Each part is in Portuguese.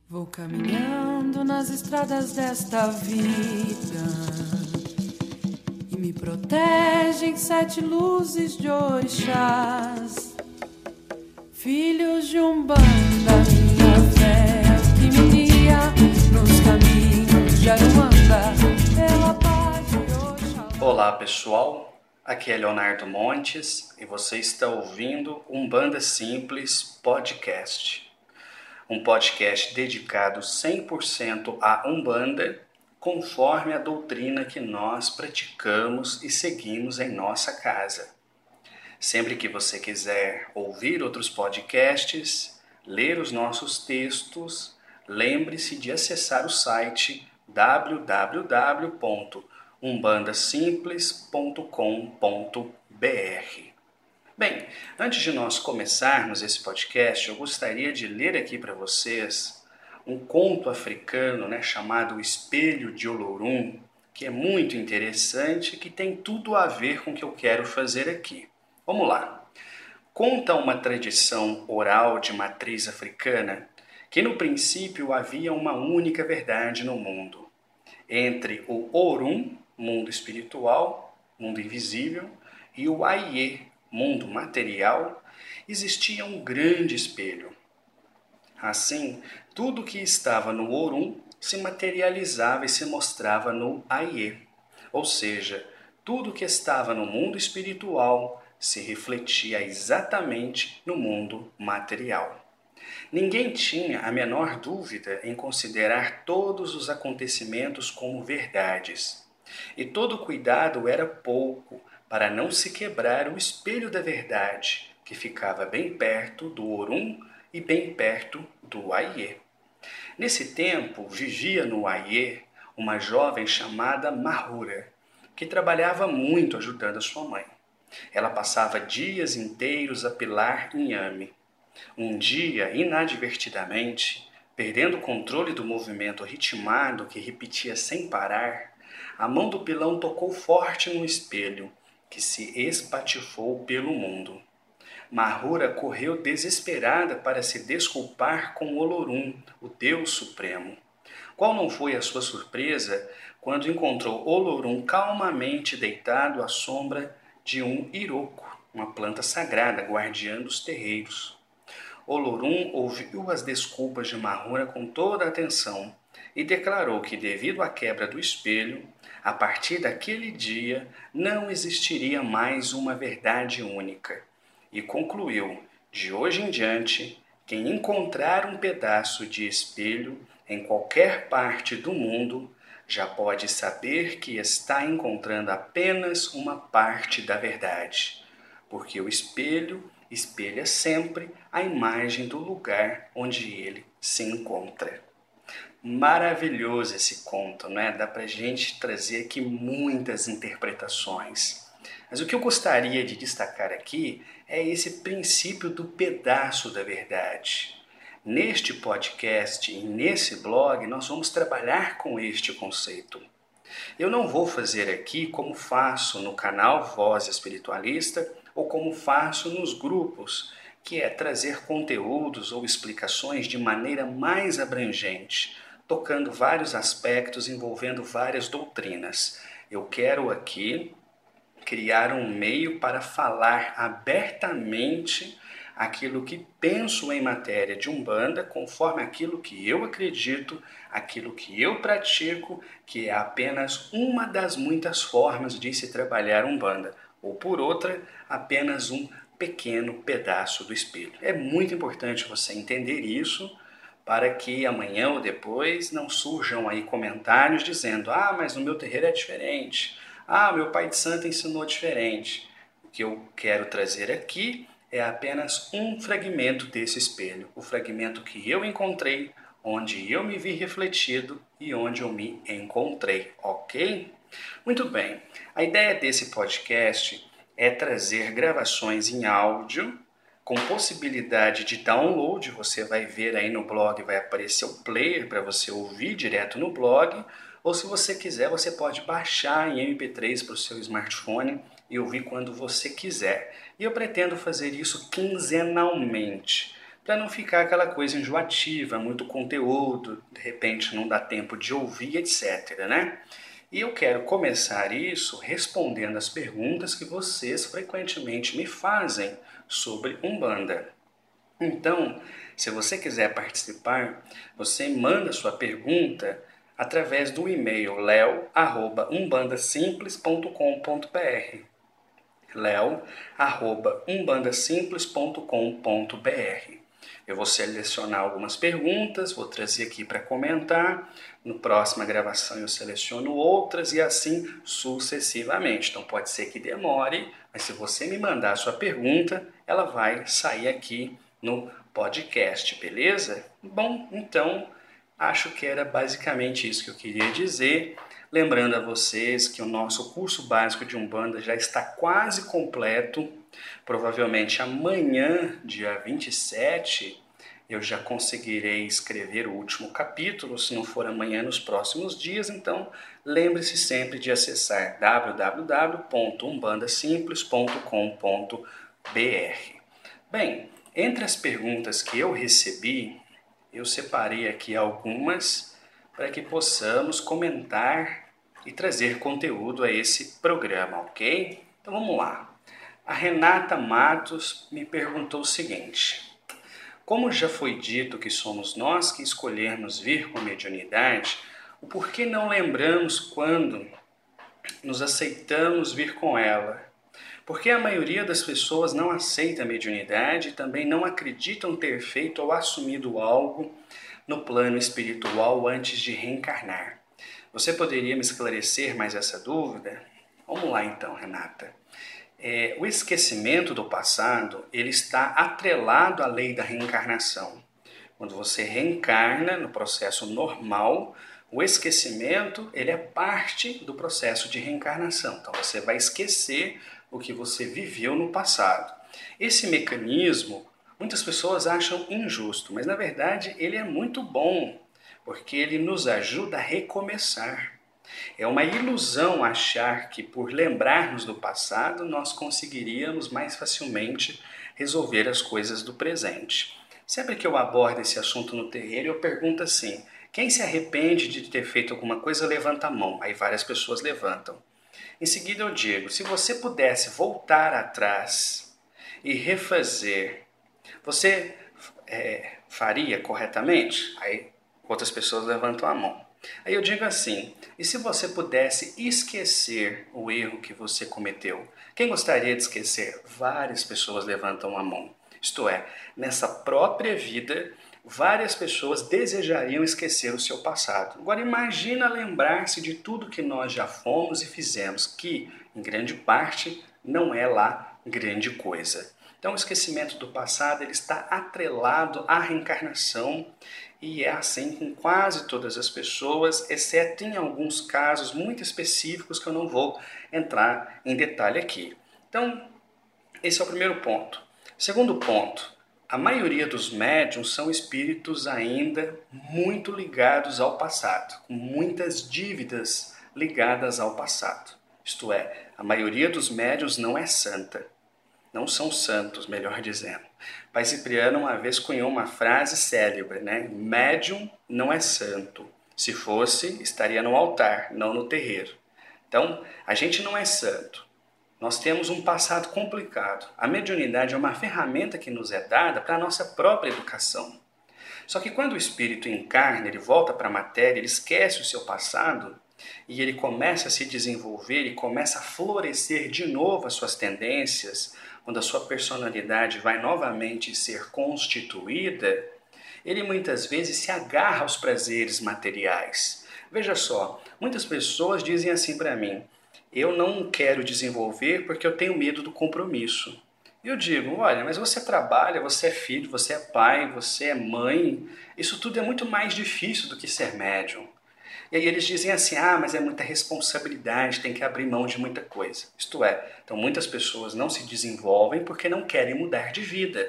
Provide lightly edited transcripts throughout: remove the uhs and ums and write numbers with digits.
Vou caminhando nas estradas desta vida e me protegem 7 luzes de orixás, filhos de Umbanda, minha fé que me guia nos caminhos de Aruanda, pela paz de Oxalá. Olá pessoal, aqui é Leonardo Montes e você está ouvindo Umbanda Simples Podcast. Um podcast dedicado 100% à Umbanda, conforme a doutrina que nós praticamos e seguimos em nossa casa. Sempre que você quiser ouvir outros podcasts, ler os nossos textos, lembre-se de acessar o site www.umbandasimples.com.br. Bem, antes de nós começarmos esse podcast, eu gostaria de ler aqui para vocês um conto africano, chamado O Espelho de Olorum, que é muito interessante e que tem tudo a ver com o que eu quero fazer aqui. Vamos lá. Conta uma tradição oral de matriz africana que no princípio havia uma única verdade no mundo. Entre o Orum, mundo espiritual, mundo invisível, e o Aie, mundo material, existia um grande espelho. Assim, tudo que estava no Orum se materializava e se mostrava no Aie, ou seja, tudo que estava no mundo espiritual se refletia exatamente no mundo material. Ninguém tinha a menor dúvida em considerar todos os acontecimentos como verdades, e todo cuidado era pouco para não se quebrar o espelho da verdade, que ficava bem perto do Orum e bem perto do Aie. Nesse tempo, vivia no Aie uma jovem chamada Mahura, que trabalhava muito ajudando a sua mãe. Ela passava dias inteiros a pilar inhame. Um dia, inadvertidamente, perdendo o controle do movimento ritmado que repetia sem parar, a mão do pilão tocou forte no espelho, que se espatifou pelo mundo. Mahura correu desesperada para se desculpar com Olorum, o Deus Supremo. Qual não foi a sua surpresa quando encontrou Olorum calmamente deitado à sombra de um iroko, uma planta sagrada guardiã dos terreiros. Olorum ouviu as desculpas de Mahura com toda a atenção e declarou que, devido à quebra do espelho, a partir daquele dia não existiria mais uma verdade única. E concluiu: de hoje em diante, quem encontrar um pedaço de espelho em qualquer parte do mundo já pode saber que está encontrando apenas uma parte da verdade, porque o espelho espelha sempre a imagem do lugar onde ele se encontra. Maravilhoso esse conto, não é? Dá pra gente trazer aqui muitas interpretações. Mas o que eu gostaria de destacar aqui é esse princípio do pedaço da verdade. Neste podcast e nesse blog, nós vamos trabalhar com este conceito. Eu não vou fazer aqui como faço no canal Voz Espiritualista ou como faço nos grupos, que é trazer conteúdos ou explicações de maneira mais abrangente, tocando vários aspectos envolvendo várias doutrinas. Eu quero aqui criar um meio para falar abertamente aquilo que penso em matéria de Umbanda, conforme aquilo que eu acredito, aquilo que eu pratico, que é apenas uma das muitas formas de se trabalhar Umbanda, ou por outra, apenas um pequeno pedaço do espelho. É muito importante você entender isso, para que amanhã ou depois não surjam aí comentários dizendo: ah, mas no meu terreiro é diferente, ah, meu pai de santo ensinou diferente. O que eu quero trazer aqui é apenas um fragmento desse espelho, o fragmento que eu encontrei, onde eu me vi refletido e onde eu me encontrei, ok? Muito bem, a ideia desse podcast é trazer gravações em áudio com possibilidade de download. Você vai ver aí no blog, vai aparecer o player para você ouvir direto no blog, ou se você quiser, você pode baixar em MP3 para o seu smartphone e ouvir quando você quiser. E eu pretendo fazer isso quinzenalmente. para não ficar aquela coisa enjoativa, muito conteúdo, de repente não dá tempo de ouvir, etc, né? E eu quero começar isso respondendo as perguntas que vocês frequentemente me fazem sobre Umbanda. Então, se você quiser participar, você manda sua pergunta através do e-mail leo@umbandasimples.com.br leo@umbandasimples.com.br. Eu vou selecionar algumas perguntas, vou trazer aqui para comentar. No próxima gravação eu seleciono outras e assim sucessivamente. Então pode ser que demore, mas se você me mandar a sua pergunta, ela vai sair aqui no podcast, beleza? Bom, então acho que era basicamente isso que eu queria dizer. Lembrando a vocês que o nosso curso básico de Umbanda já está quase completo. Provavelmente amanhã, dia 27, eu já conseguirei escrever o último capítulo, se não for amanhã, nos próximos dias. Então, lembre-se sempre de acessar www.umbandasimples.com.br. Bem, entre as perguntas que eu recebi, eu separei aqui algumas para que possamos comentar e trazer conteúdo a esse programa, ok? Então vamos lá. A Renata Matos me perguntou o seguinte: como já foi dito que somos nós que escolhemos vir com a mediunidade, o porquê não lembramos quando nos aceitamos vir com ela? Porque a maioria das pessoas não aceita a mediunidade e também não acreditam ter feito ou assumido algo no plano espiritual antes de reencarnar. Você poderia me esclarecer mais essa dúvida? Vamos lá então, Renata. O esquecimento do passado, ele está atrelado à lei da reencarnação. Quando você reencarna no processo normal, o esquecimento, ele é parte do processo de reencarnação. Então você vai esquecer o que você viveu no passado. Esse mecanismo, muitas pessoas acham injusto, mas na verdade ele é muito bom, porque ele nos ajuda a recomeçar. É uma ilusão achar que por lembrarmos do passado nós conseguiríamos mais facilmente resolver as coisas do presente. Sempre que eu abordo esse assunto no terreiro, eu pergunto assim: quem se arrepende de ter feito alguma coisa, levanta a mão. Aí várias pessoas levantam. Em seguida eu digo: se você pudesse voltar atrás e refazer, você faria corretamente? Aí outras pessoas levantam a mão. Aí eu digo assim: e se você pudesse esquecer o erro que você cometeu? Quem gostaria de esquecer? Várias pessoas levantam a mão. Isto é, nessa própria vida, várias pessoas desejariam esquecer o seu passado. Agora imagina lembrar-se de tudo que nós já fomos e fizemos, que, em grande parte, não é lá grande coisa. Então o esquecimento do passado ele está atrelado à reencarnação e é assim com quase todas as pessoas, exceto em alguns casos muito específicos que eu não vou entrar em detalhe aqui. Então, esse é o primeiro ponto. Segundo ponto, a maioria dos médiuns são espíritos ainda muito ligados ao passado, com muitas dívidas ligadas ao passado. Isto é, a maioria dos médiuns não é santa. Não são santos, melhor dizendo. Pai Cipriano uma vez cunhou uma frase célebre, né? Médium não é santo. Se fosse, estaria no altar, não no terreiro. Então, a gente não é santo. Nós temos um passado complicado. A mediunidade é uma ferramenta que nos é dada para a nossa própria educação. Só que quando o espírito encarna, ele volta para a matéria, ele esquece o seu passado e ele começa a se desenvolver e começa a florescer de novo as suas tendências, quando a sua personalidade vai novamente ser constituída, ele muitas vezes se agarra aos prazeres materiais. Veja só, muitas pessoas dizem assim para mim: eu não quero desenvolver porque eu tenho medo do compromisso. E eu digo: olha, mas você trabalha, você é filho, você é pai, você é mãe, isso tudo é muito mais difícil do que ser médium. E aí eles dizem assim: ah, mas é muita responsabilidade, tem que abrir mão de muita coisa. Isto é, então muitas pessoas não se desenvolvem porque não querem mudar de vida.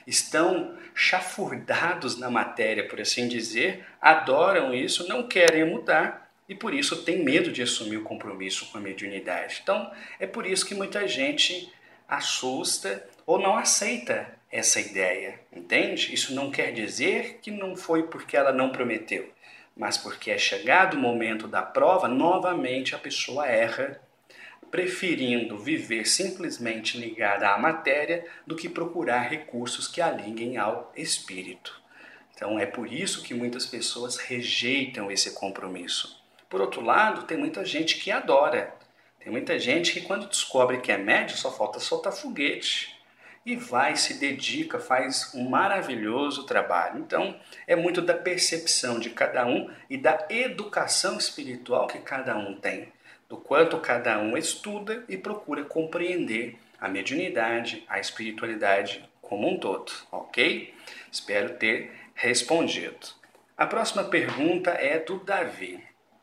Estão chafurdados na matéria, por assim dizer, adoram isso, não querem mudar e por isso têm medo de assumir o compromisso com a mediunidade. Então é por isso que muita gente assusta ou não aceita essa ideia, entende? Isso não quer dizer que não foi porque ela não prometeu, mas porque é chegado o momento da prova, novamente a pessoa erra, preferindo viver simplesmente ligada à matéria do que procurar recursos que a liguem ao espírito. Então é por isso que muitas pessoas rejeitam esse compromisso. Por outro lado, tem muita gente que adora. Tem muita gente que quando descobre que é médium só falta soltar foguete. E vai, se dedica, faz um maravilhoso trabalho. Então, é muito da percepção de cada um e da educação espiritual que cada um tem. Do quanto cada um estuda e procura compreender a mediunidade, a espiritualidade como um todo, ok? Espero ter respondido. A próxima pergunta é do Davi.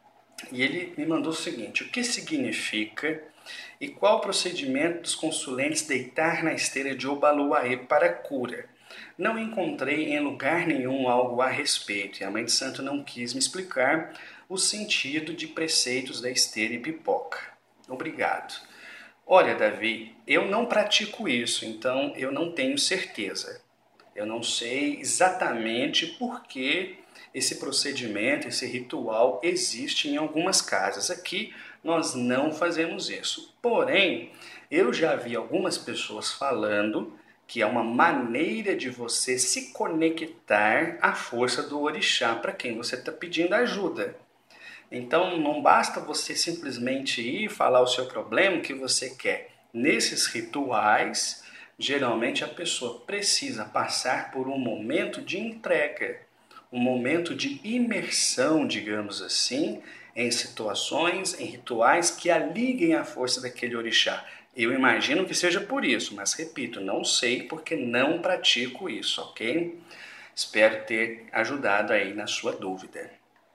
E ele me mandou o seguinte: o que significa e qual o procedimento dos consulentes deitar na esteira de Obaluaê para cura? Não encontrei em lugar nenhum algo a respeito e a Mãe de Santo não quis me explicar o sentido de preceitos da esteira e pipoca. Obrigado. Olha, Davi, eu não pratico isso, então eu não tenho certeza. Eu não sei exatamente por que esse procedimento, esse ritual existe em algumas casas. Aqui nós não fazemos isso. Porém, eu já vi algumas pessoas falando que é uma maneira de você se conectar à força do orixá para quem você está pedindo ajuda. Então não basta você simplesmente ir falar o seu problema, o que você quer. Nesses rituais, geralmente a pessoa precisa passar por um momento de entrega, um momento de imersão, digamos assim, em situações, em rituais que a liguem à força daquele orixá. Eu imagino que seja por isso, mas repito, não sei porque não pratico isso, ok? Espero ter ajudado aí na sua dúvida.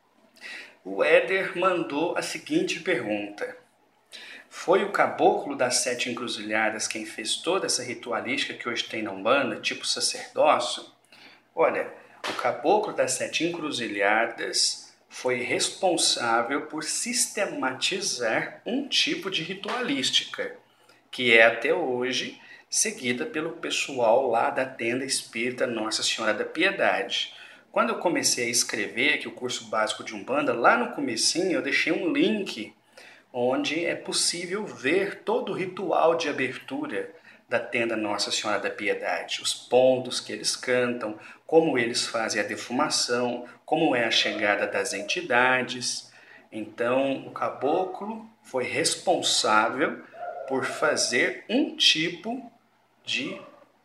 O Éder mandou a seguinte pergunta: foi o caboclo das 7 encruzilhadas quem fez toda essa ritualística que hoje tem na Umbanda, tipo sacerdócio? Olha, o caboclo das 7 encruzilhadas foi responsável por sistematizar um tipo de ritualística, que é até hoje seguida pelo pessoal lá da tenda espírita Nossa Senhora da Piedade. Quando eu comecei a escrever aqui o curso básico de Umbanda, lá no comecinho eu deixei um link onde é possível ver todo o ritual de abertura da tenda Nossa Senhora da Piedade, os pontos que eles cantam, como eles fazem a defumação, como é a chegada das entidades. Então, o caboclo foi responsável por fazer um tipo de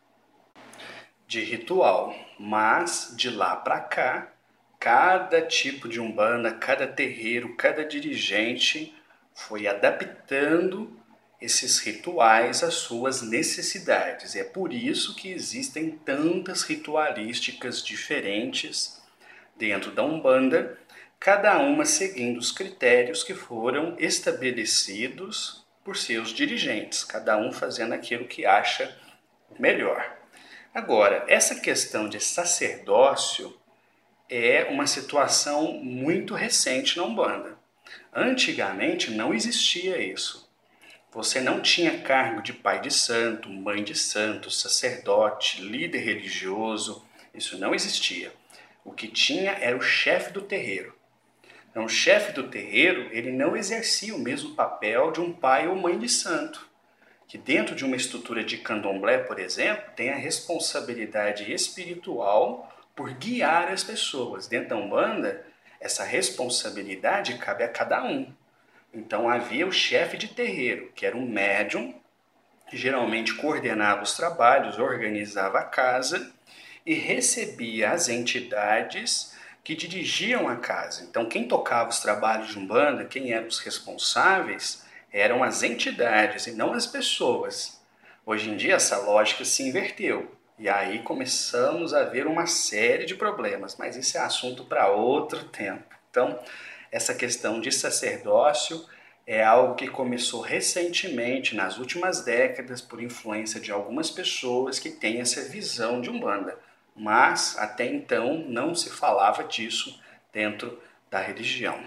ritual, mas de lá para cá, cada tipo de umbanda, cada terreiro, cada dirigente foi adaptando esses rituais às suas necessidades. É por isso que existem tantas ritualísticas diferentes dentro da Umbanda, cada uma seguindo os critérios que foram estabelecidos por seus dirigentes, cada um fazendo aquilo que acha melhor. Agora, essa questão de sacerdócio é uma situação muito recente na Umbanda. Antigamente não existia isso. Você não tinha cargo de pai de santo, mãe de santo, sacerdote, líder religioso. Isso não existia. O que tinha era o chefe do terreiro. Então, o chefe do terreiro, ele não exercia o mesmo papel de um pai ou mãe de santo, que dentro de uma estrutura de candomblé, por exemplo, tem a responsabilidade espiritual por guiar as pessoas. Dentro da Umbanda, essa responsabilidade cabe a cada um. Então havia o chefe de terreiro, que era um médium, que geralmente coordenava os trabalhos, organizava a casa e recebia as entidades que dirigiam a casa. Então quem tocava os trabalhos de Umbanda, quem eram os responsáveis, eram as entidades e não as pessoas. Hoje em dia essa lógica se inverteu. E aí começamos a ver uma série de problemas, mas isso é assunto para outro tempo. Então, essa questão de sacerdócio é algo que começou recentemente, nas últimas décadas, por influência de algumas pessoas que têm essa visão de Umbanda. Mas, até então, não se falava disso dentro da religião,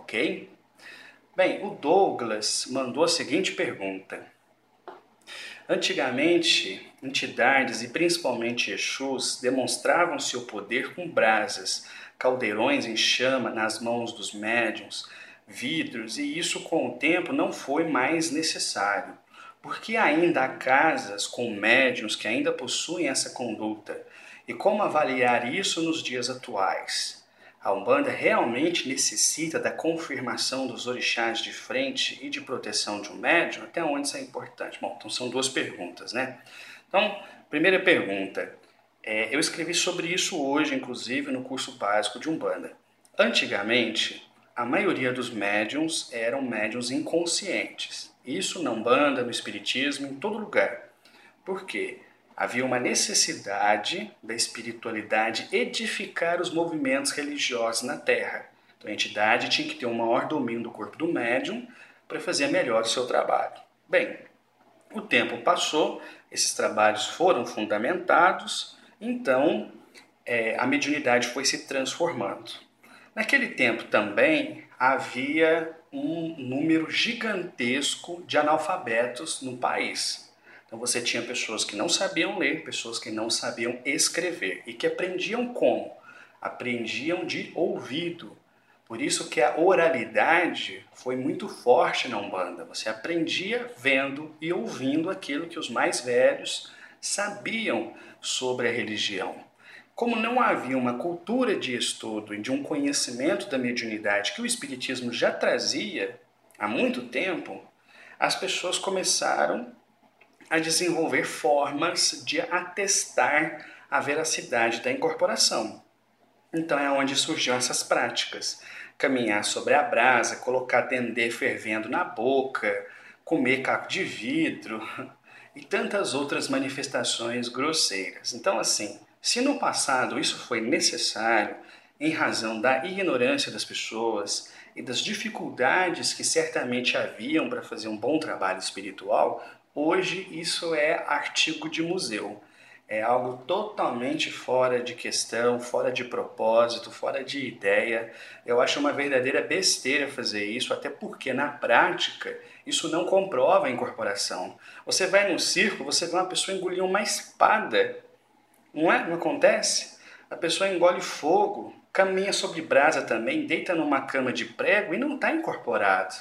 ok? Bem, o Douglas mandou a seguinte pergunta. Antigamente, entidades e principalmente Exus demonstravam seu poder com brasas, caldeirões em chama nas mãos dos médiuns, vidros, e isso com o tempo não foi mais necessário, porque ainda há casas com médiuns que ainda possuem essa conduta. E como avaliar isso nos dias atuais? A Umbanda realmente necessita da confirmação dos orixás de frente e de proteção de um médium? Até onde isso é importante? Bom, então são duas perguntas, né? Então, primeira pergunta. Eu escrevi sobre isso hoje, inclusive, no curso básico de Umbanda. Antigamente, a maioria dos médiums eram médiums inconscientes. Isso na Umbanda, no Espiritismo, em todo lugar. Por quê? Havia uma necessidade da espiritualidade edificar os movimentos religiosos na Terra. Então a entidade tinha que ter um maior domínio do corpo do médium para fazer melhor o seu trabalho. Bem, o tempo passou, esses trabalhos foram fundamentados, então a mediunidade foi se transformando. Naquele tempo também havia um número gigantesco de analfabetos no país. Então você tinha pessoas que não sabiam ler, pessoas que não sabiam escrever e que aprendiam como? Aprendiam de ouvido. Por isso que a oralidade foi muito forte na Umbanda. Você aprendia vendo e ouvindo aquilo que os mais velhos sabiam sobre a religião. Como não havia uma cultura de estudo e de um conhecimento da mediunidade que o Espiritismo já trazia há muito tempo, as pessoas começaram a desenvolver formas de atestar a veracidade da incorporação. Então é onde surgiram essas práticas. Caminhar sobre a brasa, colocar dendê fervendo na boca, comer caco de vidro e tantas outras manifestações grosseiras. Então, assim, se no passado isso foi necessário, em razão da ignorância das pessoas e das dificuldades que certamente haviam para fazer um bom trabalho espiritual, hoje isso é artigo de museu. É algo totalmente fora de questão, fora de propósito, fora de ideia. Eu acho uma verdadeira besteira fazer isso, até porque na prática isso não comprova a incorporação. Você vai num circo, você vê uma pessoa engolir uma espada. Não é? Não acontece? A pessoa engole fogo, caminha sobre brasa também, deita numa cama de prego e não está incorporado.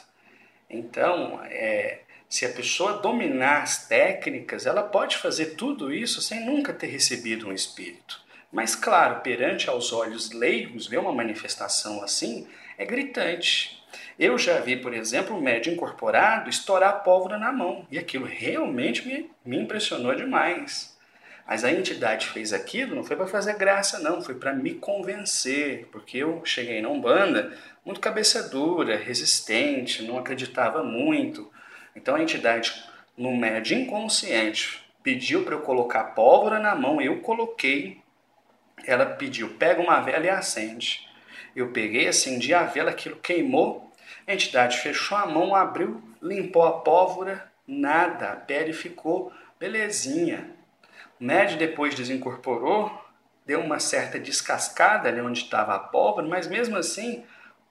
Então, se a pessoa dominar as técnicas, ela pode fazer tudo isso sem nunca ter recebido um espírito. Mas, claro, perante aos olhos leigos, ver uma manifestação assim é gritante. Eu já vi, por exemplo, um médium incorporado estourar pólvora na mão, e aquilo realmente me impressionou demais. Mas a entidade fez aquilo não foi para fazer graça, não, foi para me convencer, porque eu cheguei na Umbanda muito cabeça dura, resistente, não acreditava muito. Então a entidade, no médio inconsciente, pediu para eu colocar pólvora na mão, eu coloquei. Ela pediu, pega uma vela e acende. Eu peguei, acendi a vela, aquilo queimou, a entidade fechou a mão, abriu, limpou a pólvora, nada, a pele ficou belezinha. O médium depois desincorporou, deu uma certa descascada ali onde estava a pólvora, mas mesmo assim,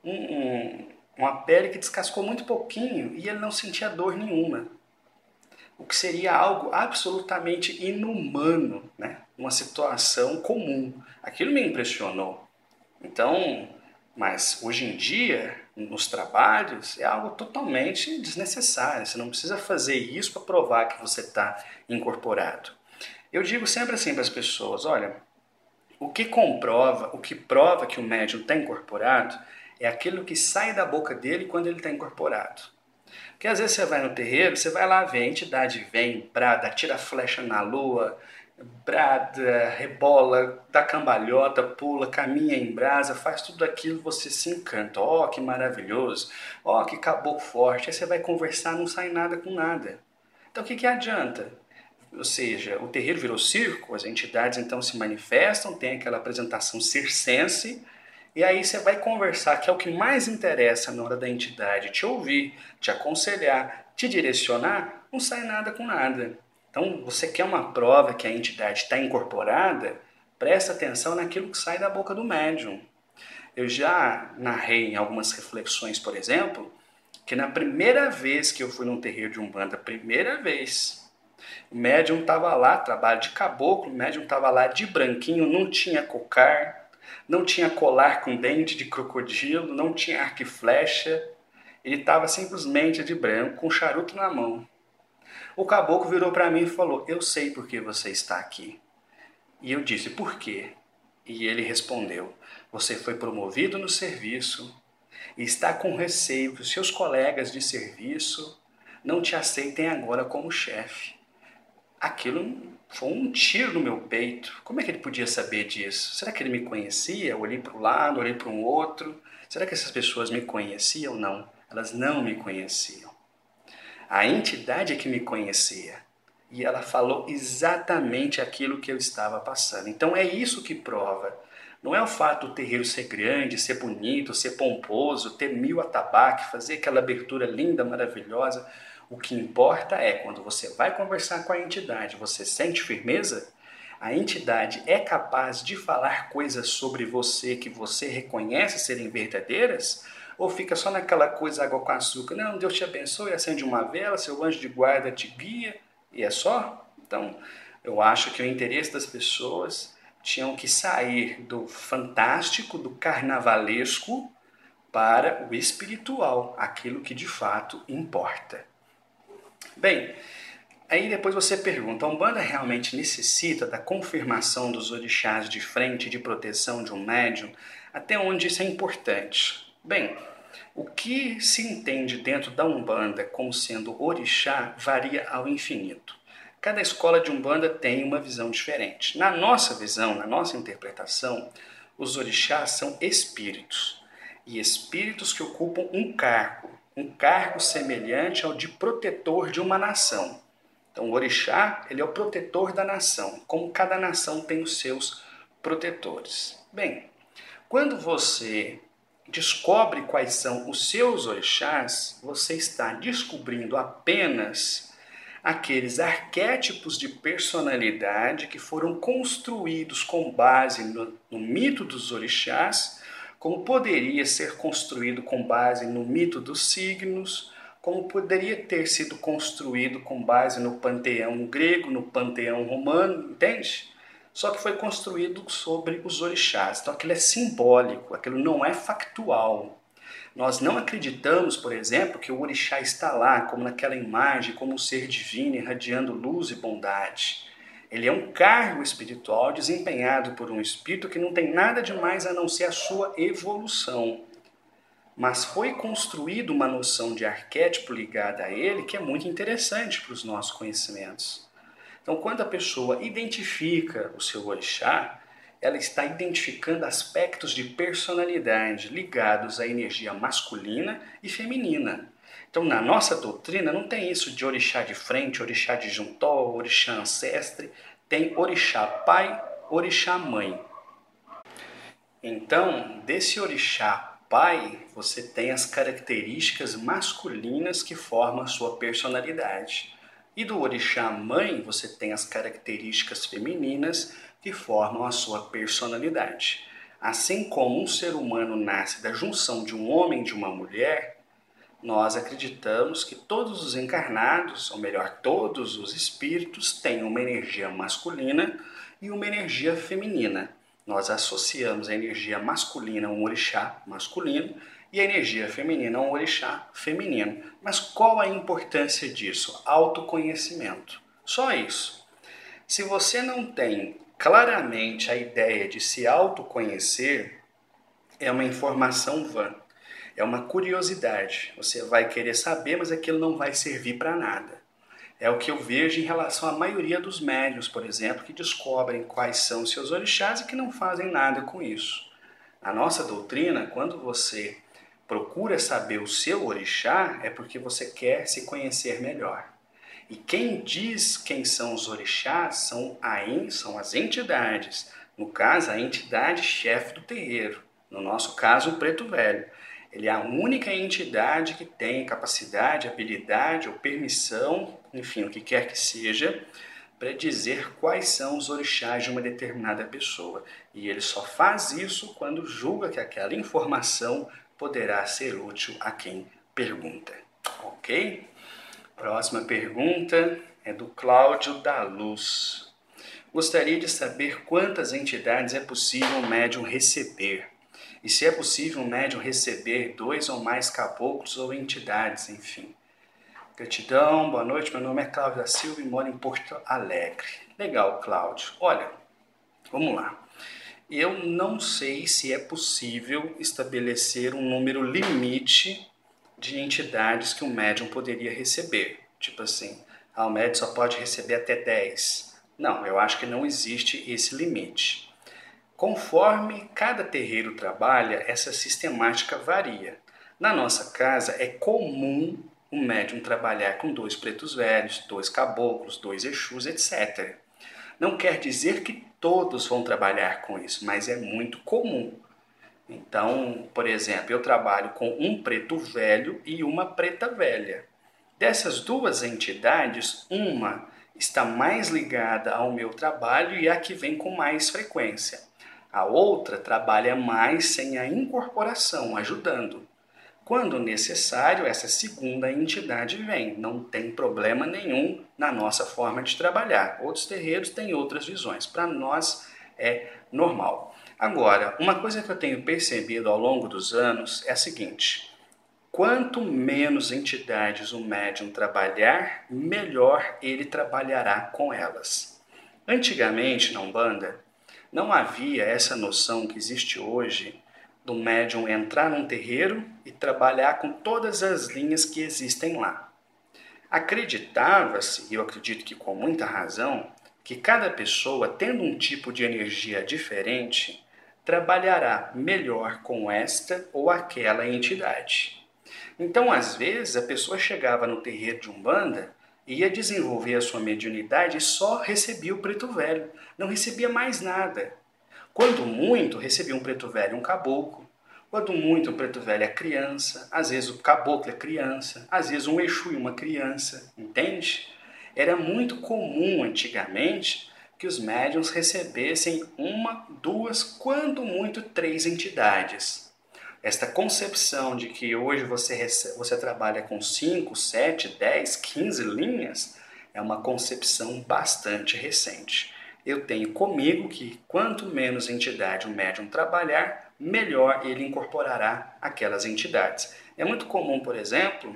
uma pele que descascou muito pouquinho e ele não sentia dor nenhuma. O que seria algo absolutamente inumano, né? Uma situação comum. Aquilo me impressionou. Então, mas hoje em dia, nos trabalhos, é algo totalmente desnecessário. Você não precisa fazer isso para provar que você está incorporado. Eu digo sempre assim para as pessoas, olha, o que prova que o médium está incorporado é aquilo que sai da boca dele quando ele está incorporado. Porque às vezes você vai no terreiro, você vai lá ver, a entidade vem, brada, tira flecha na lua, brada, rebola, dá cambalhota, pula, caminha em brasa, faz tudo aquilo, você se encanta. Ó, que maravilhoso, ó, que caboclo forte. Aí você vai conversar, não sai nada com nada. Então o que adianta? Ou seja, o terreiro virou circo, as entidades então se manifestam, tem aquela apresentação circense, e aí você vai conversar, que é o que mais interessa na hora da entidade te ouvir, te aconselhar, te direcionar, não sai nada com nada. Então, você quer uma prova que a entidade está incorporada, presta atenção naquilo que sai da boca do médium. Eu já narrei em algumas reflexões, por exemplo, que na primeira vez que eu fui num terreiro de Umbanda, primeira vez, O médium estava lá, trabalho de caboclo, o médium estava lá de branquinho, não tinha cocar, não tinha colar com dente de crocodilo, não tinha arco e flecha, ele estava simplesmente de branco, com um charuto na mão. O caboclo virou para mim e falou: eu sei por que você está aqui. E eu disse: por quê? E ele respondeu: você foi promovido no serviço e está com receio que os seus colegas de serviço não te aceitem agora como chefe. Aquilo foi um tiro no meu peito. Como é que ele podia saber disso? Será que ele me conhecia? Eu olhei para um lado, olhei para um outro. Será que essas pessoas me conheciam? Não, elas não me conheciam. A entidade é que me conhecia. E ela falou exatamente aquilo que eu estava passando. Então é isso que prova. Não é o fato do terreiro ser grande, ser bonito, ser pomposo, ter 1000 atabaques, fazer aquela abertura linda, maravilhosa. O que importa é quando você vai conversar com a entidade, você sente firmeza? A entidade é capaz de falar coisas sobre você que você reconhece serem verdadeiras? Ou fica só naquela coisa água com açúcar? Não, Deus te abençoe, acende uma vela, seu anjo de guarda te guia, e é só? Então, eu acho que o interesse das pessoas tinham que sair do fantástico, do carnavalesco, para o espiritual, aquilo que de fato importa. Bem, aí depois você pergunta, a Umbanda realmente necessita da confirmação dos orixás de frente, de proteção de um médium? Até onde isso é importante? Bem, o que se entende dentro da Umbanda como sendo orixá varia ao infinito. Cada escola de Umbanda tem uma visão diferente. Na nossa visão, na nossa interpretação, os orixás são espíritos. E espíritos que ocupam um cargo semelhante ao de protetor de uma nação. Então, o orixá, ele é o protetor da nação, como cada nação tem os seus protetores. Bem, quando você descobre quais são os seus orixás, você está descobrindo apenas aqueles arquétipos de personalidade que foram construídos com base no mito dos orixás, como poderia ser construído com base no mito dos signos, como poderia ter sido construído com base no panteão grego, no panteão romano, entende? Só que foi construído sobre os orixás. Então aquilo é simbólico, aquilo não é factual. Nós não acreditamos, por exemplo, que o orixá está lá, como naquela imagem, como um ser divino irradiando luz e bondade. Ele é um cargo espiritual desempenhado por um espírito que não tem nada de mais a não ser a sua evolução. Mas foi construída uma noção de arquétipo ligada a ele que é muito interessante para os nossos conhecimentos. Então, quando a pessoa identifica o seu orixá, ela está identificando aspectos de personalidade ligados à energia masculina e feminina. Então, na nossa doutrina, não tem isso de orixá de frente, orixá disjuntor, orixá ancestre. Tem orixá pai, orixá mãe. Então, desse orixá pai, você tem as características masculinas que formam a sua personalidade. E do orixá mãe, você tem as características femininas que formam a sua personalidade. Assim como um ser humano nasce da junção de um homem e de uma mulher, nós acreditamos que todos os encarnados, ou melhor, todos os espíritos, têm uma energia masculina e uma energia feminina. Nós associamos a energia masculina a um orixá masculino e a energia feminina a um orixá feminino. Mas qual a importância disso? Autoconhecimento. Só isso. Se você não tem claramente a ideia de se autoconhecer, é uma informação vã. É uma curiosidade. Você vai querer saber, mas aquilo não vai servir para nada. É o que eu vejo em relação à maioria dos médiuns, por exemplo, que descobrem quais são os seus orixás e que não fazem nada com isso. Na nossa doutrina, quando você procura saber o seu orixá, é porque você quer se conhecer melhor. E quem diz quem são os orixás são as entidades. No caso, a entidade chefe do terreiro. No nosso caso, o Preto Velho. Ele é a única entidade que tem capacidade, habilidade ou permissão, enfim, o que quer que seja, para dizer quais são os orixás de uma determinada pessoa. E ele só faz isso quando julga que aquela informação poderá ser útil a quem pergunta. Ok? Próxima pergunta é do Cláudio da Luz. Gostaria de saber quantas entidades é possível um médium receber. E se é possível um médium receber 2 ou mais caboclos ou entidades, enfim. Gratidão, boa noite, meu nome é Cláudio da Silva e moro em Porto Alegre. Legal, Cláudio. Olha, vamos lá. Eu não sei se é possível estabelecer um número limite de entidades que um médium poderia receber. Tipo assim, o médium só pode receber até 10. Não, eu acho que não existe esse limite. Conforme cada terreiro trabalha, essa sistemática varia. Na nossa casa é comum um médium trabalhar com 2 pretos velhos, 2 caboclos, 2 exus, etc. Não quer dizer que todos vão trabalhar com isso, mas é muito comum. Então, por exemplo, eu trabalho com um preto velho e uma preta velha. Dessas 2 entidades, uma está mais ligada ao meu trabalho e a que vem com mais frequência. A outra trabalha mais sem a incorporação, ajudando. Quando necessário, essa segunda entidade vem. Não tem problema nenhum na nossa forma de trabalhar. Outros terreiros têm outras visões. Para nós é normal. Agora, uma coisa que eu tenho percebido ao longo dos anos é a seguinte: quanto menos entidades o médium trabalhar, melhor ele trabalhará com elas. Antigamente, na Umbanda, não havia essa noção que existe hoje do médium entrar num terreiro e trabalhar com todas as linhas que existem lá. Acreditava-se, e eu acredito que com muita razão, que cada pessoa, tendo um tipo de energia diferente, trabalhará melhor com esta ou aquela entidade. Então, às vezes, a pessoa chegava no terreiro de Umbanda e ia desenvolver a sua mediunidade e só recebia o preto velho, não recebia mais nada. Quando muito, recebia um preto velho e um caboclo. Quando muito, o preto velho é criança. Às vezes o caboclo é criança. Às vezes um exu e uma criança. Entende? Era muito comum antigamente que os médiuns recebessem 1, 2, quando muito 3 entidades. Esta concepção de que hoje você trabalha com 5, 7, 10, 15 linhas é uma concepção bastante recente. Eu tenho comigo que quanto menos entidade o médium trabalhar, melhor ele incorporará aquelas entidades. É muito comum, por exemplo,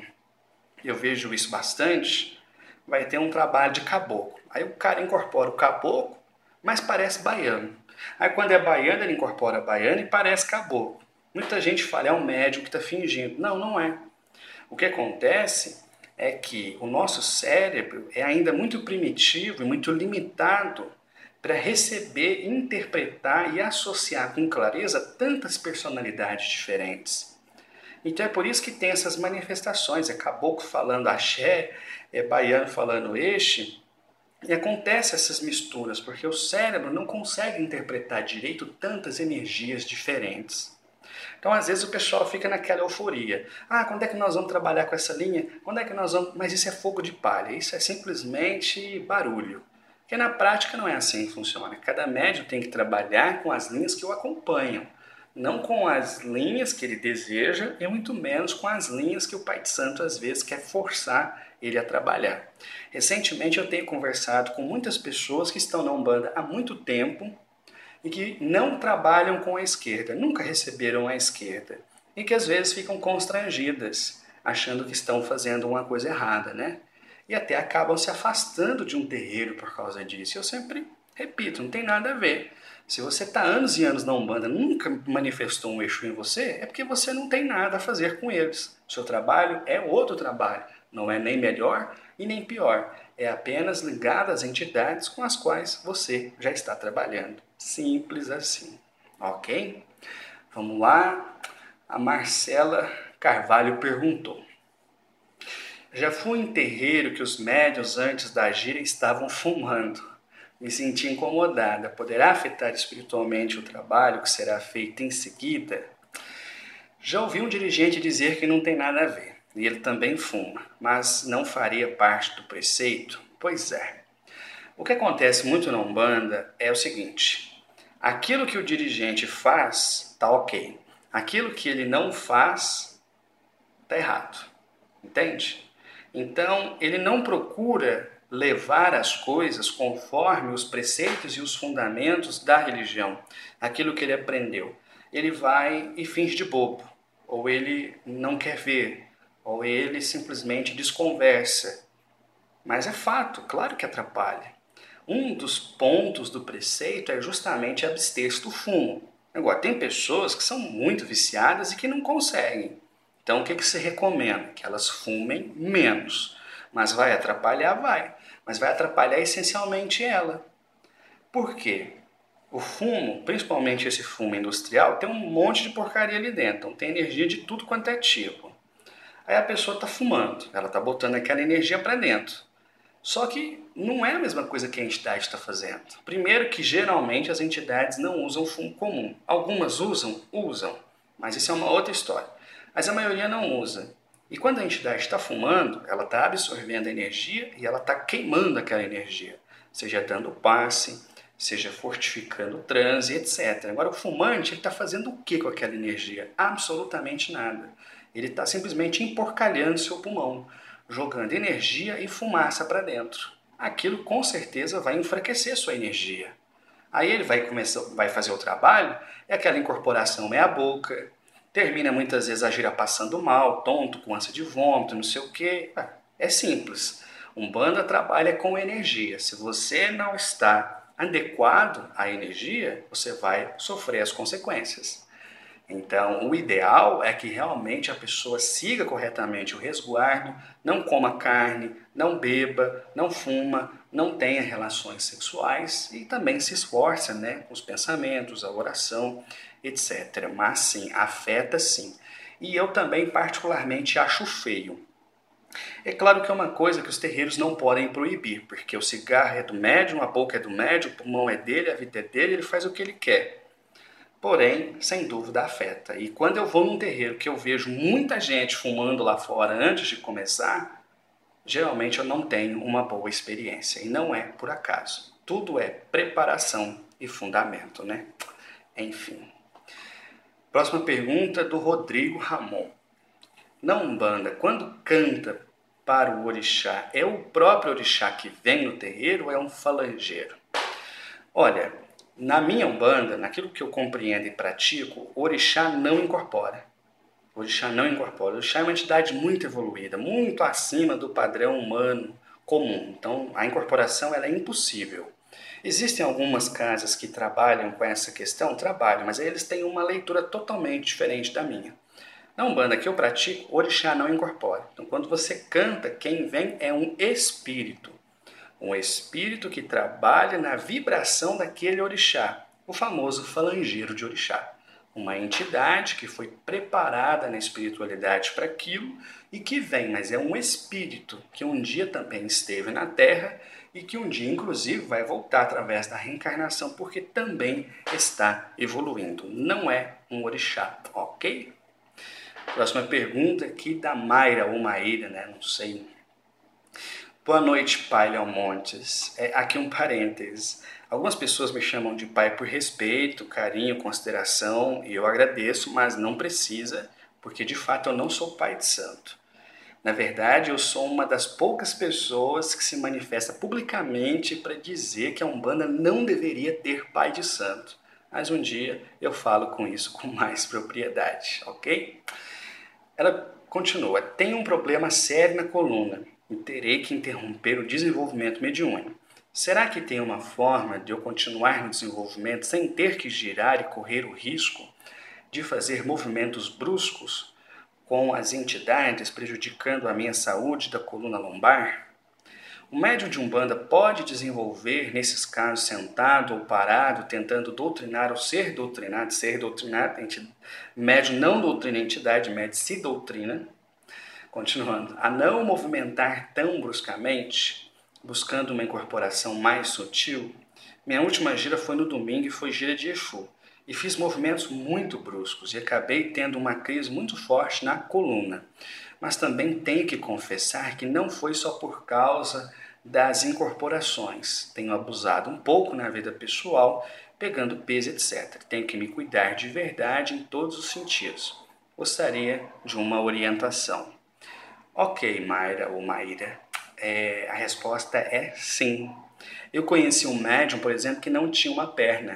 eu vejo isso bastante, vai ter um trabalho de caboclo. Aí o cara incorpora o caboclo, mas parece baiano. Aí quando é baiano, ele incorpora baiano e parece caboclo. Muita gente fala, é um médium que está fingindo. Não, não é. O que acontece é que o nosso cérebro é ainda muito primitivo e muito limitado para receber, interpretar e associar com clareza tantas personalidades diferentes. Então é por isso que tem essas manifestações, é caboclo falando axé, é baiano falando eixe, e acontece essas misturas, porque o cérebro não consegue interpretar direito tantas energias diferentes. Então, às vezes, o pessoal fica naquela euforia. Ah, quando é que nós vamos trabalhar com essa linha? Quando é que nós vamos... Mas isso é fogo de palha, isso é simplesmente barulho. Porque na prática não é assim que funciona. Cada médium tem que trabalhar com as linhas que o acompanham. Não com as linhas que ele deseja e muito menos com as linhas que o Pai de Santo às vezes quer forçar ele a trabalhar. Recentemente eu tenho conversado com muitas pessoas que estão na Umbanda há muito tempo e que não trabalham com a esquerda, nunca receberam a esquerda, e que às vezes ficam constrangidas, achando que estão fazendo uma coisa errada, né? E até acabam se afastando de um terreiro por causa disso. Eu sempre repito, não tem nada a ver. Se você está anos e anos na Umbanda, nunca manifestou um Exu em você, é porque você não tem nada a fazer com eles. O seu trabalho é outro trabalho, não é nem melhor e nem pior. É apenas ligado às entidades com as quais você já está trabalhando. Simples assim, ok? Vamos lá. A Marcela Carvalho perguntou: já fui em terreiro que os médiuns antes da gira estavam fumando. Me senti incomodada. Poderá afetar espiritualmente o trabalho que será feito em seguida? Já ouvi um dirigente dizer que não tem nada a ver. E ele também fuma, mas não faria parte do preceito? Pois é. O que acontece muito na Umbanda é o seguinte: aquilo que o dirigente faz, tá ok. Aquilo que ele não faz, tá errado. Entende? Então, ele não procura levar as coisas conforme os preceitos e os fundamentos da religião, aquilo que ele aprendeu. Ele vai e finge de bobo, ou ele não quer ver, ou ele simplesmente desconversa. Mas é fato, claro que atrapalha. Um dos pontos do preceito é justamente abster-se do fumo. Agora, tem pessoas que são muito viciadas e que não conseguem. Então, o que se recomenda? Que elas fumem menos. Mas vai atrapalhar? Vai. Mas vai atrapalhar essencialmente ela. Por quê? O fumo, principalmente esse fumo industrial, tem um monte de porcaria ali dentro. Então, tem energia de tudo quanto é tipo. Aí a pessoa está fumando, ela está botando aquela energia para dentro. Só que não é a mesma coisa que a entidade está fazendo. Primeiro que geralmente as entidades não usam fumo comum. Algumas usam, mas isso é uma outra história. Mas a maioria não usa. E quando a entidade está fumando, ela está absorvendo a energia e ela está queimando aquela energia. Seja dando passe, seja fortificando o transe, etc. Agora o fumante está fazendo o que com aquela energia? Absolutamente nada. Ele está simplesmente emporcalhando seu pulmão, jogando energia e fumaça para dentro. Aquilo com certeza vai enfraquecer sua energia. Aí ele vai fazer o trabalho, é aquela incorporação meia boca, termina muitas vezes a gira passando mal, tonto, com ânsia de vômito, não sei o quê. É simples. Umbanda trabalha com energia. Se você não está adequado à energia, você vai sofrer as consequências. Então, o ideal é que realmente a pessoa siga corretamente o resguardo, não coma carne, não beba, não fuma, não tenha relações sexuais e também se esforça, né, com os pensamentos, a oração, etc. Mas sim, afeta sim. E eu também particularmente acho feio. É claro que é uma coisa que os terreiros não podem proibir, porque o cigarro é do médium, a boca é do médium, o pulmão é dele, a vida é dele, ele faz o que ele quer. Porém, sem dúvida afeta. E quando eu vou num terreiro que eu vejo muita gente fumando lá fora antes de começar, geralmente eu não tenho uma boa experiência. E não é por acaso. Tudo é preparação e fundamento, né? Enfim. Próxima pergunta do Rodrigo Ramon. Na Umbanda, quando canta para o orixá, é o próprio orixá que vem no terreiro ou é um falangeiro? Olha, na minha Umbanda, naquilo que eu compreendo e pratico, o orixá não incorpora. O orixá não incorpora. O orixá é uma entidade muito evoluída, muito acima do padrão humano comum. Então, a incorporação ela é impossível. Existem algumas casas que trabalham com essa questão? Trabalham, mas eles têm uma leitura totalmente diferente da minha. Na Umbanda que eu pratico, o orixá não incorpora. Então, quando você canta, quem vem é um espírito. Um espírito que trabalha na vibração daquele orixá, o famoso falangeiro de orixá. Uma entidade que foi preparada na espiritualidade para aquilo e que vem, mas é um espírito que um dia também esteve na Terra e que um dia, inclusive, vai voltar através da reencarnação porque também está evoluindo. Não é um orixá, ok? Próxima pergunta aqui da Mayra ou Maíra, né? Não sei. Boa noite, Pai Léo Montes. Aqui um parênteses. Algumas pessoas me chamam de pai por respeito, carinho, consideração, e eu agradeço, mas não precisa, porque de fato eu não sou pai de santo. Na verdade, eu sou uma das poucas pessoas que se manifesta publicamente para dizer que a Umbanda não deveria ter pai de santo. Mas um dia eu falo com isso com mais propriedade, ok? Ela continua. Tenho um problema sério na coluna e terei que interromper o desenvolvimento mediúnico. Será que tem uma forma de eu continuar no desenvolvimento sem ter que girar e correr o risco de fazer movimentos bruscos com as entidades prejudicando a minha saúde da coluna lombar? O médium de Umbanda pode desenvolver, nesses casos, sentado ou parado, tentando doutrinar ou ser doutrinado, médium não doutrina a entidade, médium se doutrina. Continuando, a não movimentar tão bruscamente, buscando uma incorporação mais sutil. Minha última gira foi no domingo e foi gira de Exu. E fiz movimentos muito bruscos e acabei tendo uma crise muito forte na coluna. Mas também tenho que confessar que não foi só por causa das incorporações. Tenho abusado um pouco na vida pessoal, pegando peso, etc. Tenho que me cuidar de verdade em todos os sentidos. Gostaria de uma orientação. Ok, Mayra ou Maíra, A resposta é sim. Eu conheci um médium, por exemplo, que não tinha uma perna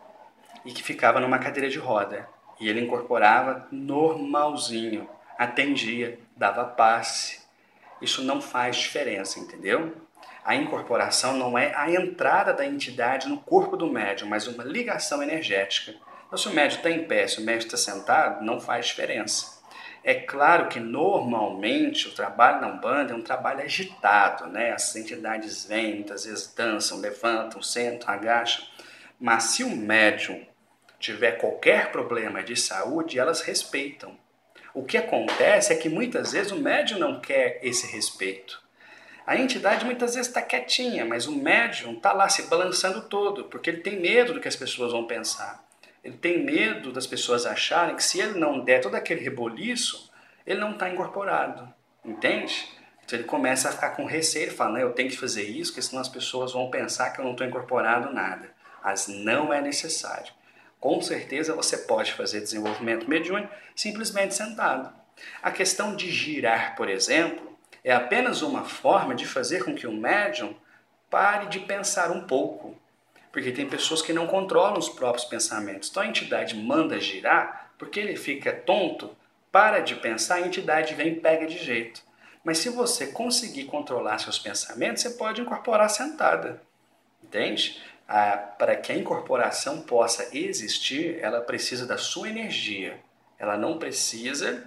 e que ficava numa cadeira de roda. E ele incorporava normalzinho, atendia, dava passe. Isso não faz diferença, entendeu? A incorporação não é a entrada da entidade no corpo do médium, mas uma ligação energética. Então, se o médium está em pé, se o médium está sentado, não faz diferença. É claro que normalmente o trabalho na Umbanda é um trabalho agitado, né? As entidades vêm, muitas vezes dançam, levantam, sentam, agacham. Mas se o médium tiver qualquer problema de saúde, elas respeitam. O que acontece é que muitas vezes o médium não quer esse respeito. A entidade muitas vezes está quietinha, mas o médium está lá se balançando todo, porque ele tem medo do que as pessoas vão pensar. Ele tem medo das pessoas acharem que se ele não der todo aquele reboliço, ele não está incorporado. Entende? Então ele começa a ficar com receio, ele fala, não, eu tenho que fazer isso, porque senão as pessoas vão pensar que eu não estou incorporado nada. Mas não é necessário. Com certeza você pode fazer desenvolvimento mediúnico simplesmente sentado. A questão de girar, por exemplo, é apenas uma forma de fazer com que o médium pare de pensar um pouco. Porque tem pessoas que não controlam os próprios pensamentos. Então a entidade manda girar, porque ele fica tonto, para de pensar, a entidade vem e pega de jeito. Mas se você conseguir controlar seus pensamentos, você pode incorporar sentada. Entende? Para que a incorporação possa existir, ela precisa da sua energia. Ela não precisa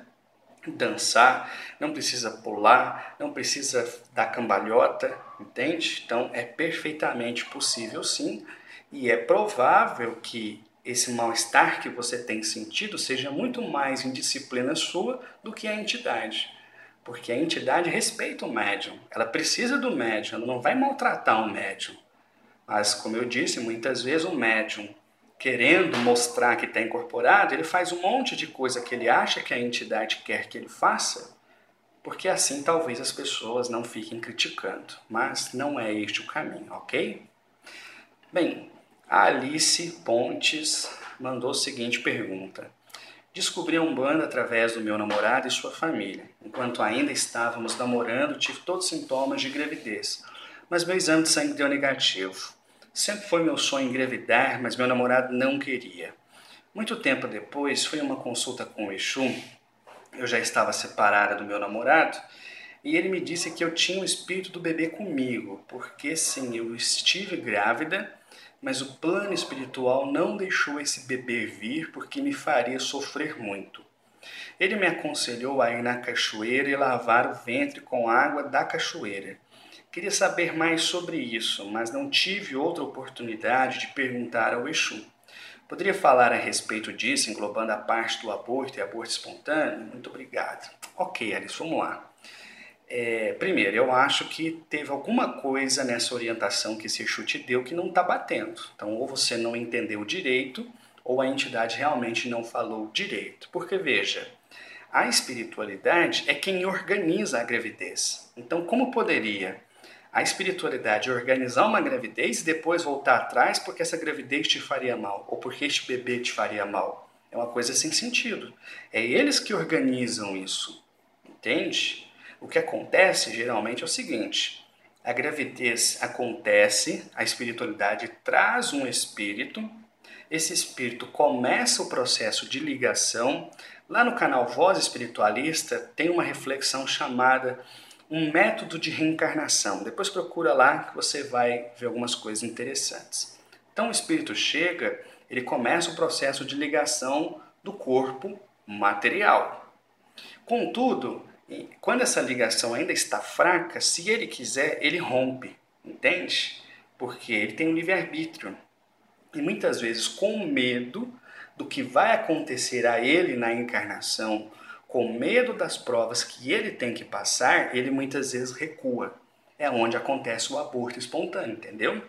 dançar, não precisa pular, não precisa dar cambalhota, entende? Então é perfeitamente possível sim, e é provável que esse mal-estar que você tem sentido seja muito mais indisciplina sua do que a entidade. Porque a entidade respeita o médium, ela precisa do médium, ela não vai maltratar o médium. Mas, como eu disse, muitas vezes o médium, querendo mostrar que está incorporado, ele faz um monte de coisa que ele acha que a entidade quer que ele faça, porque assim talvez as pessoas não fiquem criticando. Mas não é este o caminho, ok? Bem, a Alice Pontes mandou a seguinte pergunta. Descobri a Umbanda através do meu namorado e sua família. Enquanto ainda estávamos namorando, tive todos os sintomas de gravidez, mas meu exame de sangue deu negativo. Sempre foi meu sonho engravidar, mas meu namorado não queria. Muito tempo depois, fui a uma consulta com o Exu. Eu já estava separada do meu namorado e ele me disse que eu tinha o espírito do bebê comigo, porque sim, eu estive grávida, mas o plano espiritual não deixou esse bebê vir porque me faria sofrer muito. Ele me aconselhou a ir na cachoeira e lavar o ventre com água da cachoeira. Queria saber mais sobre isso, mas não tive outra oportunidade de perguntar ao Exu. Poderia falar a respeito disso, englobando a parte do aborto e aborto espontâneo? Muito obrigado. Ok, Alice, vamos lá. Primeiro, eu acho que teve alguma coisa nessa orientação que esse Exu te deu que não está batendo. Então, ou você não entendeu direito, ou a entidade realmente não falou direito. Porque, veja, a espiritualidade é quem organiza a gravidez. Então, como poderia a espiritualidade organizar uma gravidez e depois voltar atrás porque essa gravidez te faria mal, ou porque este bebê te faria mal? É uma coisa sem sentido. É eles que organizam isso, entende? O que acontece geralmente é o seguinte: a gravidez acontece, a espiritualidade traz um espírito, esse espírito começa o processo de ligação. Lá no canal Voz Espiritualista tem uma reflexão chamada Um Método de Reencarnação. Depois procura lá que você vai ver algumas coisas interessantes. Então o espírito chega, ele começa o processo de ligação do corpo material. Contudo, quando essa ligação ainda está fraca, se ele quiser, ele rompe, entende? Porque ele tem um livre-arbítrio. E muitas vezes, com medo do que vai acontecer a ele na encarnação, com medo das provas que ele tem que passar, ele muitas vezes recua. É onde acontece o aborto espontâneo, entendeu?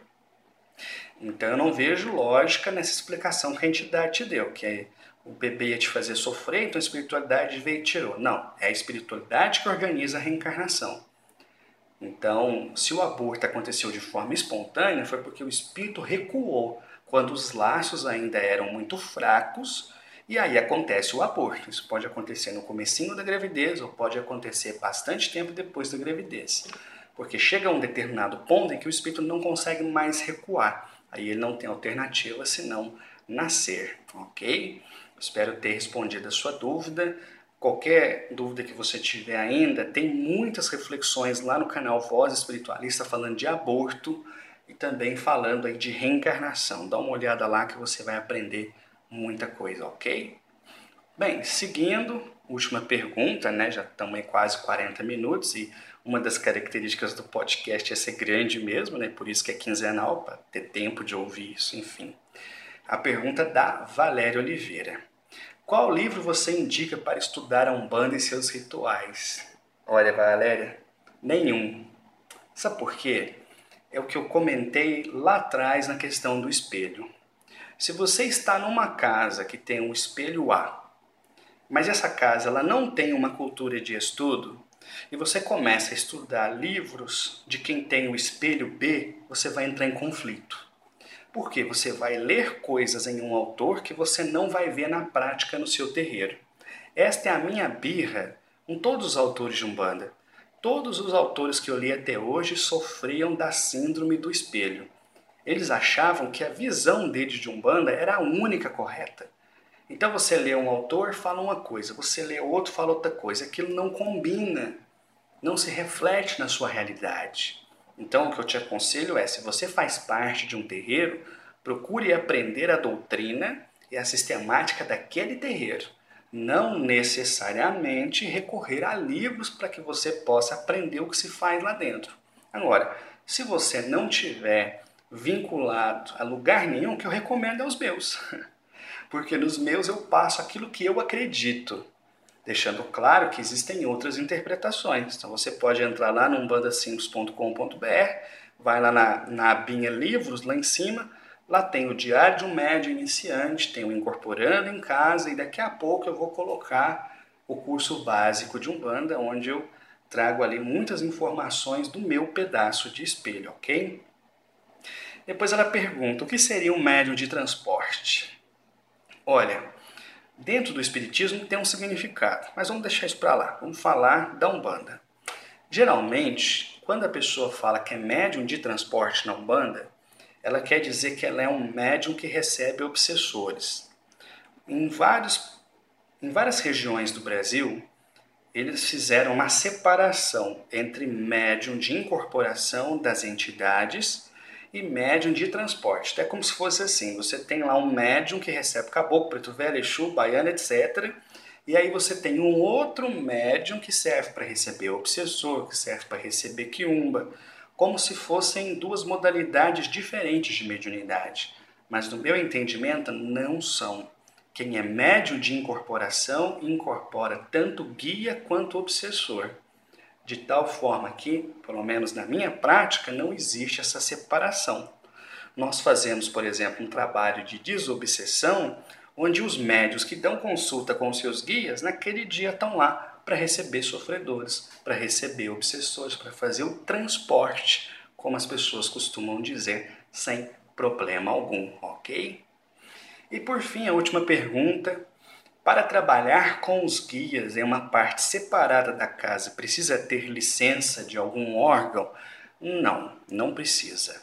Então eu não vejo lógica nessa explicação que a entidade te deu, que o bebê ia te fazer sofrer, então a espiritualidade veio e tirou. Não, é a espiritualidade que organiza a reencarnação. Então, se o aborto aconteceu de forma espontânea, foi porque o espírito recuou, quando os laços ainda eram muito fracos, e aí acontece o aborto. Isso pode acontecer no comecinho da gravidez, ou pode acontecer bastante tempo depois da gravidez. Porque chega a um determinado ponto em que o espírito não consegue mais recuar. Aí ele não tem alternativa senão nascer, ok? Espero ter respondido a sua dúvida. Qualquer dúvida que você tiver ainda, tem muitas reflexões lá no canal Voz Espiritualista falando de aborto e também falando aí de reencarnação. Dá uma olhada lá que você vai aprender muita coisa, ok? Bem, seguindo, última pergunta, né? Já estamos em quase 40 minutos e uma das características do podcast é ser grande mesmo, né? Por isso que é quinzenal, para ter tempo de ouvir isso, enfim. A pergunta da Valéria Oliveira. Qual livro você indica para estudar a Umbanda e seus rituais? Olha, Valéria, nenhum. Sabe por quê? É o que eu comentei lá atrás na questão do espelho. Se você está numa casa que tem um espelho A, mas essa casa ela não tem uma cultura de estudo, e você começa a estudar livros de quem tem o espelho B, você vai entrar em conflito. Porque você vai ler coisas em um autor que você não vai ver na prática no seu terreiro. Esta é a minha birra com todos os autores de Umbanda. Todos os autores que eu li até hoje sofriam da síndrome do espelho. Eles achavam que a visão deles de Umbanda era a única correta. Então você lê um autor, fala uma coisa, você lê outro, fala outra coisa. Aquilo não combina, não se reflete na sua realidade. Então o que eu te aconselho é, se você faz parte de um terreiro, procure aprender a doutrina e a sistemática daquele terreiro. Não necessariamente recorrer a livros para que você possa aprender o que se faz lá dentro. Agora, se você não tiver vinculado a lugar nenhum, o que eu recomendo é os meus. Porque nos meus eu passo aquilo que eu acredito, deixando claro que existem outras interpretações. Então você pode entrar lá no umbandasimples.com.br, vai lá na abinha livros, lá em cima, lá tem o Diário de um Médium Iniciante, tem o Incorporando em Casa, e daqui a pouco eu vou colocar o curso básico de Umbanda, onde eu trago ali muitas informações do meu pedaço de espelho, ok? Depois ela pergunta, o que seria um médium de transporte? Olha, dentro do Espiritismo tem um significado, mas vamos deixar isso para lá. Vamos falar da Umbanda. Geralmente, quando a pessoa fala que é médium de transporte na Umbanda, ela quer dizer que ela é um médium que recebe obsessores. Em várias regiões do Brasil, eles fizeram uma separação entre médium de incorporação das entidades e médium de transporte. É como se fosse assim, você tem lá um médium que recebe caboclo, preto velho, exu, baiano, etc. E aí você tem um outro médium que serve para receber obsessor, que serve para receber quiumba, como se fossem duas modalidades diferentes de mediunidade. Mas no meu entendimento não são. Quem é médium de incorporação incorpora tanto guia quanto obsessor. De tal forma que, pelo menos na minha prática, não existe essa separação. Nós fazemos, por exemplo, um trabalho de desobsessão, onde os médios que dão consulta com os seus guias, naquele dia estão lá para receber sofredores, para receber obsessores, para fazer o transporte, como as pessoas costumam dizer, sem problema algum, ok? E por fim, a última pergunta. Para trabalhar com os guias em uma parte separada da casa, precisa ter licença de algum órgão? Não, não precisa.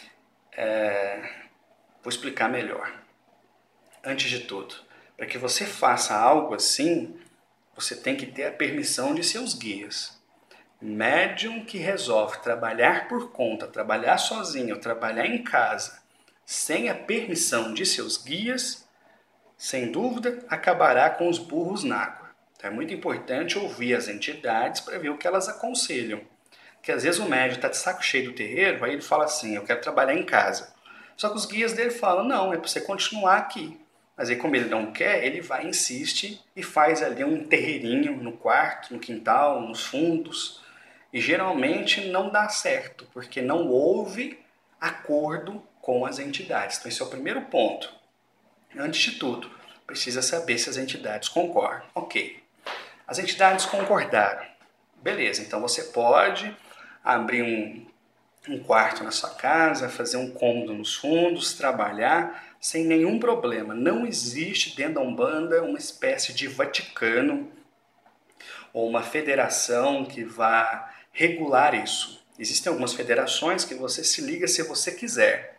Vou explicar melhor. Antes de tudo, para que você faça algo assim, você tem que ter a permissão de seus guias. Médium que resolve trabalhar por conta, trabalhar sozinho, trabalhar em casa, sem a permissão de seus guias, sem dúvida, acabará com os burros na água. Então é muito importante ouvir as entidades para ver o que elas aconselham. Porque às vezes o médium está de saco cheio do terreiro, aí ele fala assim, eu quero trabalhar em casa. Só que os guias dele falam, não, é para você continuar aqui. Mas aí como ele não quer, ele vai, insiste e faz ali um terreirinho no quarto, no quintal, nos fundos. E geralmente não dá certo, porque não houve acordo com as entidades. Então esse é o primeiro ponto. Antes de tudo, precisa saber se as entidades concordam. Ok, as entidades concordaram. Beleza, então você pode abrir um quarto na sua casa, fazer um cômodo nos fundos, trabalhar sem nenhum problema. Não existe dentro da Umbanda uma espécie de Vaticano ou uma federação que vá regular isso. Existem algumas federações que você se liga se você quiser.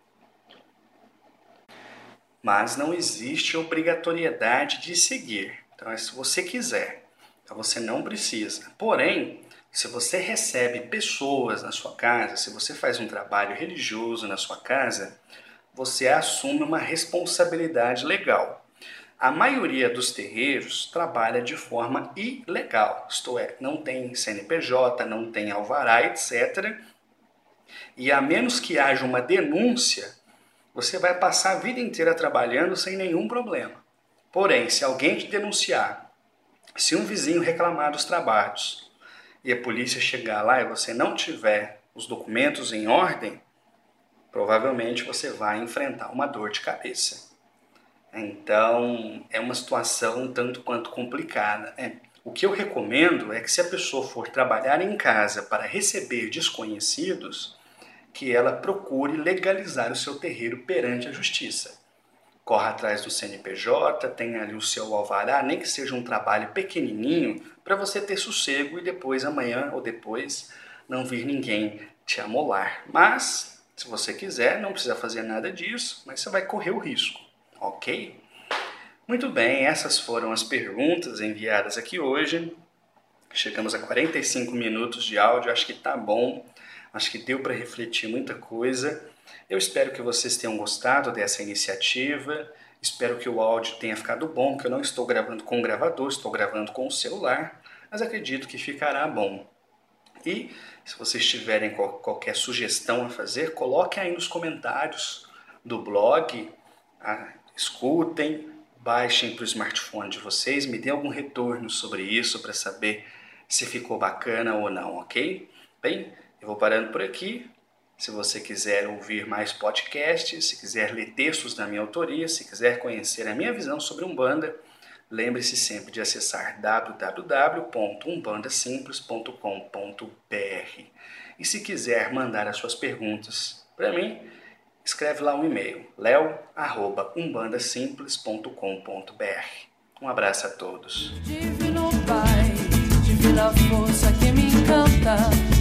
Mas não existe obrigatoriedade de seguir. Então é se você quiser. Então você não precisa. Porém, se você recebe pessoas na sua casa, se você faz um trabalho religioso na sua casa, você assume uma responsabilidade legal. A maioria dos terreiros trabalha de forma ilegal, isto é, não tem CNPJ, não tem alvará, etc. E a menos que haja uma denúncia, você vai passar a vida inteira trabalhando sem nenhum problema. Porém, se alguém te denunciar, se um vizinho reclamar dos trabalhos e a polícia chegar lá e você não tiver os documentos em ordem, provavelmente você vai enfrentar uma dor de cabeça. Então, é uma situação um tanto quanto complicada. O que eu recomendo é que se a pessoa for trabalhar em casa para receber desconhecidos, que ela procure legalizar o seu terreiro perante a justiça. Corra atrás do CNPJ, tenha ali o seu alvará, nem que seja um trabalho pequenininho, para você ter sossego e depois, amanhã ou depois, não vir ninguém te amolar. Mas, se você quiser, não precisa fazer nada disso, mas você vai correr o risco, ok? Muito bem, essas foram as perguntas enviadas aqui hoje. Chegamos a 45 minutos de áudio, acho que tá bom, acho que deu para refletir muita coisa. Eu espero que vocês tenham gostado dessa iniciativa, espero que o áudio tenha ficado bom, que eu não estou gravando com o gravador, estou gravando com o celular, mas acredito que ficará bom. E se vocês tiverem qualquer sugestão a fazer, coloquem aí nos comentários do blog, escutem, baixem para o smartphone de vocês, me deem algum retorno sobre isso para saber se ficou bacana ou não, ok? Bem, eu vou parando por aqui. Se você quiser ouvir mais podcasts, se quiser ler textos da minha autoria, se quiser conhecer a minha visão sobre Umbanda, lembre-se sempre de acessar www.umbandasimples.com.br. E se quiser mandar as suas perguntas para mim, escreve lá um e-mail, leo@umbandasimples.com.br. Um abraço a todos. Divino Pai, divina força que me encanta.